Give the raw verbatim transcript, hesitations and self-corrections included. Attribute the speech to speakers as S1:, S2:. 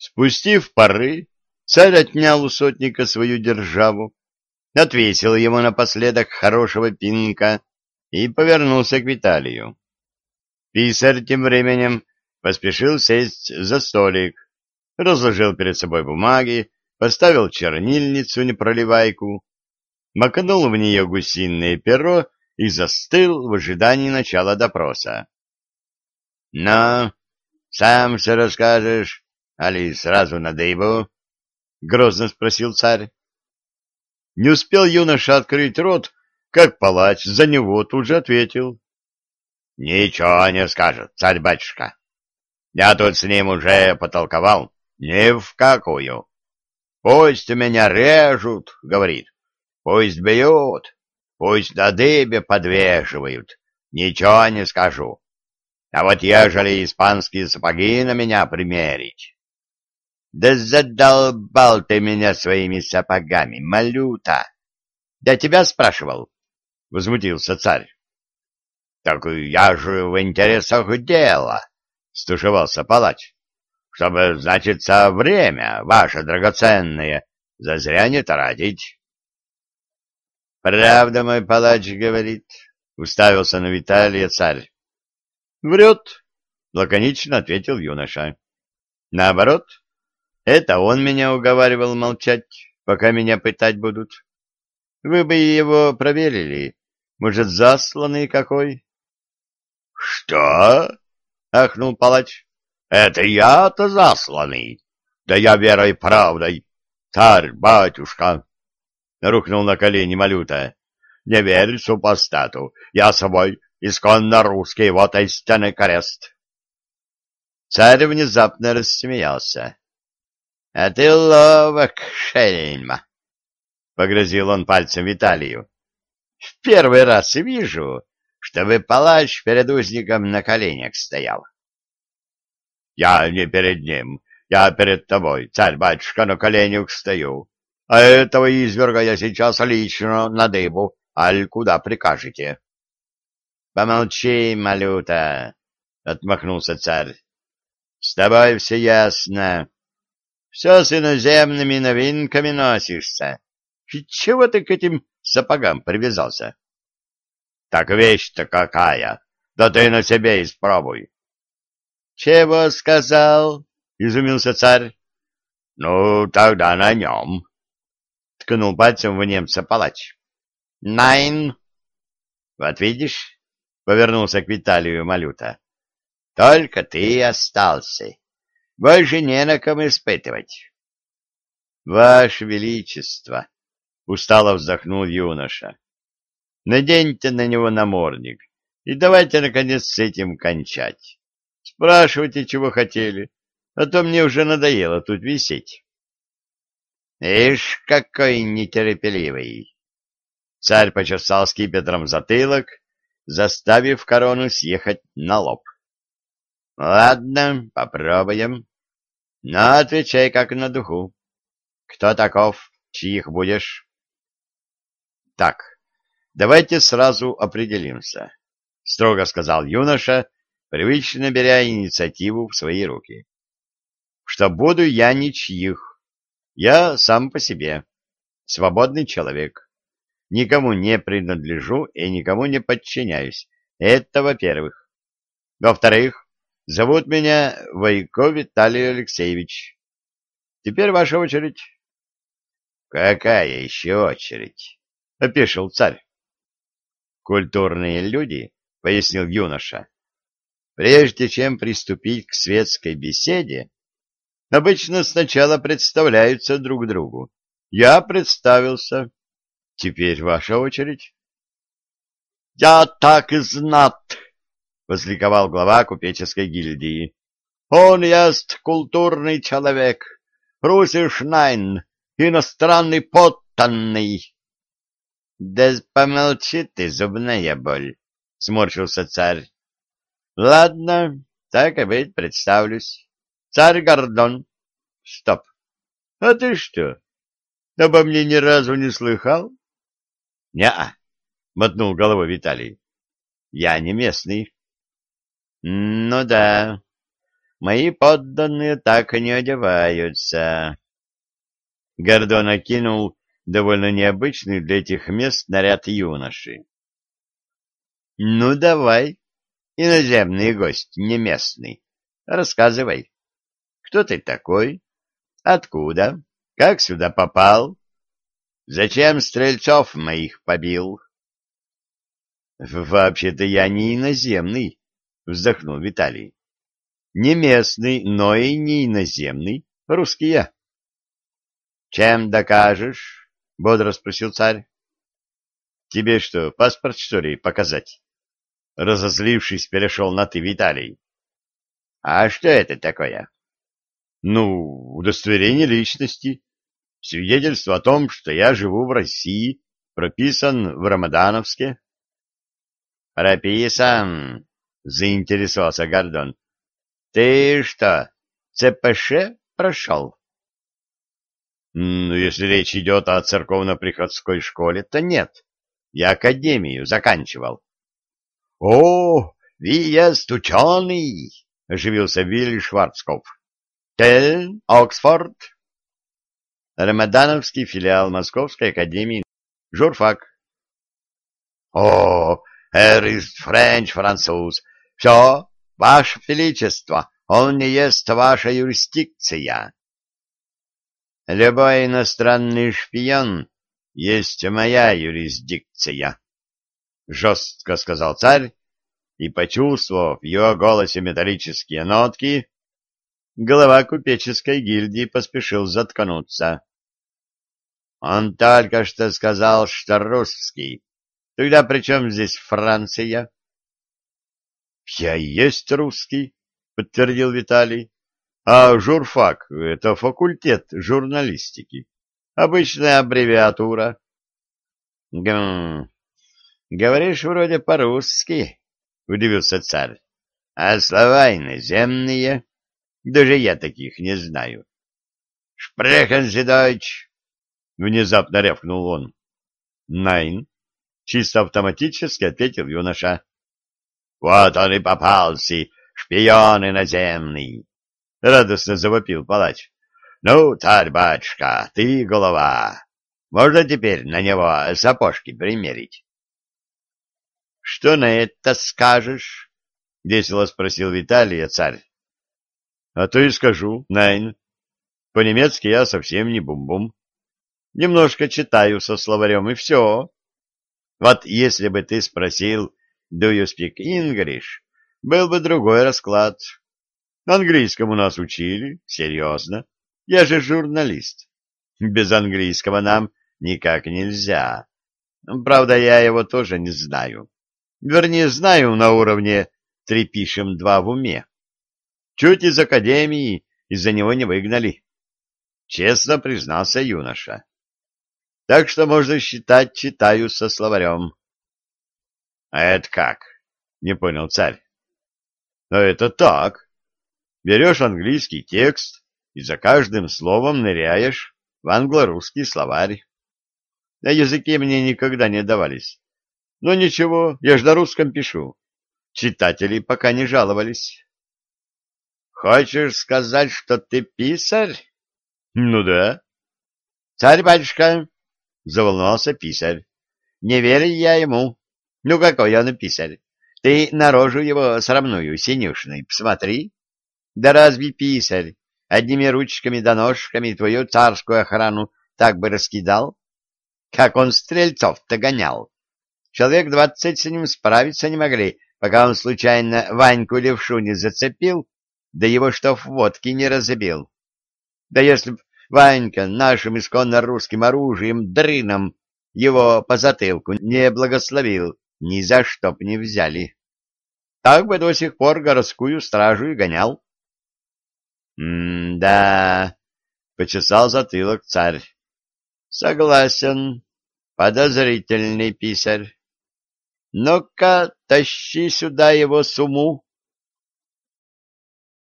S1: Спустив пары, царь отнял у сотника свою державу, отвесил ему напоследок хорошего пинка и повернулся к Виталию. Писарь тем временем поспешил сесть за столик, разложил перед собой бумаги, поставил чернильницу-непроливайку, макнул в нее гусиное перо и застыл в ожидании начала допроса. — Ну, сам все расскажешь, али сразу на дыбу? — грозно спросил царь. Не успел юноша открыть рот, как палач за него тут же ответил. — Ничего не скажет, царь-батюшка. Я тут с ним уже потолковал, ни в какую. Пусть меня режут, — говорит, — пусть бьют, пусть на дыбе подвешивают, ничего не скажу. А вот ежели испанские сапоги на меня примерить... — Да задолбал ты меня своими сапогами, малюта! Я тебя спрашивал, — возмутился царь. — Так я же в интересах дела, — стушевался палач, — чтобы, значится, время ваше драгоценное зазря не тратить. — Правда мой палач говорит, — уставился на Виталия царь. — Врет, — лаконично ответил юноша. — Наоборот, это он меня уговаривал молчать, пока меня пытать будут. Вы бы его проверили, может, засланный какой? — Что? — ахнул палач. — Это я-то засланный? Да я верой правдой, царь-батюшка! — рухнул на колени малюта. — Не верь супостату, я собой исконно русский, вот истинный крест. Царь внезапно рассмеялся. — А ты ловок, шельма! — погрозил он пальцем Виталию. — В первый раз вижу, чтобы палач перед узником на коленях стоял. — Я не перед ним, я перед тобой, царь-батюшка, на коленях стою. А этого изверга я сейчас лично на дыбу, аль куда прикажете. — Помолчи, малюта, — отмахнулся царь. — С тобой все ясно. Все с иноземными новинками носишься. И чего ты к этим сапогам привязался? — Так вещь-то какая! Да ты на себе испробуй. — Чего сказал? — изумился царь. — Ну, тогда на нем. — ткнул пальцем в немца палач. — Найн! — Вот видишь, — повернулся к Виталию малюта. — Только ты остался. Больше не на ком испытывать. — Ваше Величество! — устало вздохнул юноша. — Наденьте на него намордник и давайте, наконец, с этим кончать. Спрашивайте, чего хотели, а то мне уже надоело тут висеть. — Ишь, какой нетерпеливый! Царь почесал скипетром затылок, заставив корону съехать на лоб. — Ладно, попробуем. Но отвечай как на духу. Кто таков, чьих будешь? — Так, давайте сразу определимся, — строго сказал юноша, привычно беря инициативу в свои руки. — Что буду я ничьих. Я сам по себе, свободный человек. Никому не принадлежу и никому не подчиняюсь. Это во-первых. Во-вторых, зовут меня Войко Виталий Алексеевич. Теперь ваша очередь. — Какая еще очередь? — опешил царь. — Культурные люди, — пояснил юноша, — прежде чем приступить к светской беседе, обычно сначала представляются друг другу. Я представился. Теперь ваша очередь. — Я так и знат! — возликовал глава купеческой гильдии. — Он есть культурный человек, русиш найн, иностранный подданный. — Да помолчи ты, зубная боль! — сморщился царь. — Ладно, так и быть, представлюсь. Царь Гордон. — Стоп! А ты что, обо мне ни разу не слыхал? — Не-а, — мотнул головой Виталий. — Я не местный. — Ну да, мои подданные так и не одеваются. Гордон окинул довольно необычный для этих мест наряд юноши. — Ну, давай, иноземный гость, не местный, рассказывай, кто ты такой, откуда, как сюда попал, зачем стрельцов моих побил? — Вообще-то я не иноземный, — вздохнул Виталий. — Не местный, но и не иноземный, русский я. — Чем докажешь? — бодро спросил царь. — Тебе что, паспорт, что ли, показать? Разозлившись, перешел на «ты» Виталий. — А что это такое? — Ну, удостоверение личности, свидетельство о том, что я живу в России, прописан в Рамадановске. — Прописан? — заинтересовался Гордон. — Ты что, ЦПШ прошел? — Ну, если речь идет о церковно-приходской школе, то нет. Я академию заканчивал. — О, въезд ученый! — оживился Вилли Шварцкопф. — Кельн, Оксфорд? — Рамадановский филиал Московской академии. Журфак. — О, er ist Френч, француз. Все, ваше величество, он не есть ваша юрисдикция. — Любой иностранный шпион есть моя юрисдикция, — жестко сказал царь, и, почувствовав в его голосе металлические нотки, глава купеческой гильдии поспешил заткнуться. — Он только что сказал, что русский. Тогда при чем здесь Франция? — Я и есть русский, — подтвердил Виталий. — А журфак — это факультет журналистики. Обычная аббревиатура. — Гм, говоришь вроде по-русски, — удивился царь. — А слова иноземные? Даже я таких не знаю. — Шпрехен Sie Deutsch? — внезапно рявкнул он. — Найн, — чисто автоматически ответил юноша. — Вот он и попался, шпион иноземный! — радостно завопил палач. — Ну, царь-батюшка, ты голова. Можно теперь на него сапожки примерить? — Что на это скажешь? — весело спросил Виталий, царь. — А то и скажу, Найн. По-немецки я совсем не бум-бум. Немножко читаю со словарем, и все. Вот если бы ты спросил «Do you speak English?», был бы другой расклад. Английскому нас учили, серьезно. Я же журналист. Без английского нам никак нельзя. Правда, я его тоже не знаю. Вернее, знаю на уровне «три пишем, два в уме». Чуть из академии из-за него не выгнали. Честно признался юноша. Так что можно считать, читаю со словарем. — А это как? — не понял царь. — А это так. Берешь английский текст и за каждым словом ныряешь в англо-русский словарь. На языке мне никогда не давались. Но ничего, я ж на русском пишу. Читатели пока не жаловались. — Хочешь сказать, что ты писарь? — Ну да. — Царь-батюшка, — заволновался писарь, — не верю я ему. Ну какой он писарь? Ты на рожу его срамную, синюшной, посмотри. Да разве писарь одними ручками да ножками твою царскую охрану так бы раскидал? Как он стрельцов-то гонял? Человек двадцать с ним справиться не могли, пока он случайно Ваньку левшу не зацепил, да его что в водке не разобил. Да если б Ванька нашим исконно русским оружием, дрыном, его по затылку не благословил, ни за что б не взяли. Так бы до сих пор городскую стражу и гонял. — М-да, — почесал затылок царь. — Согласен, подозрительный писарь. Ну-ка, тащи сюда его сумму.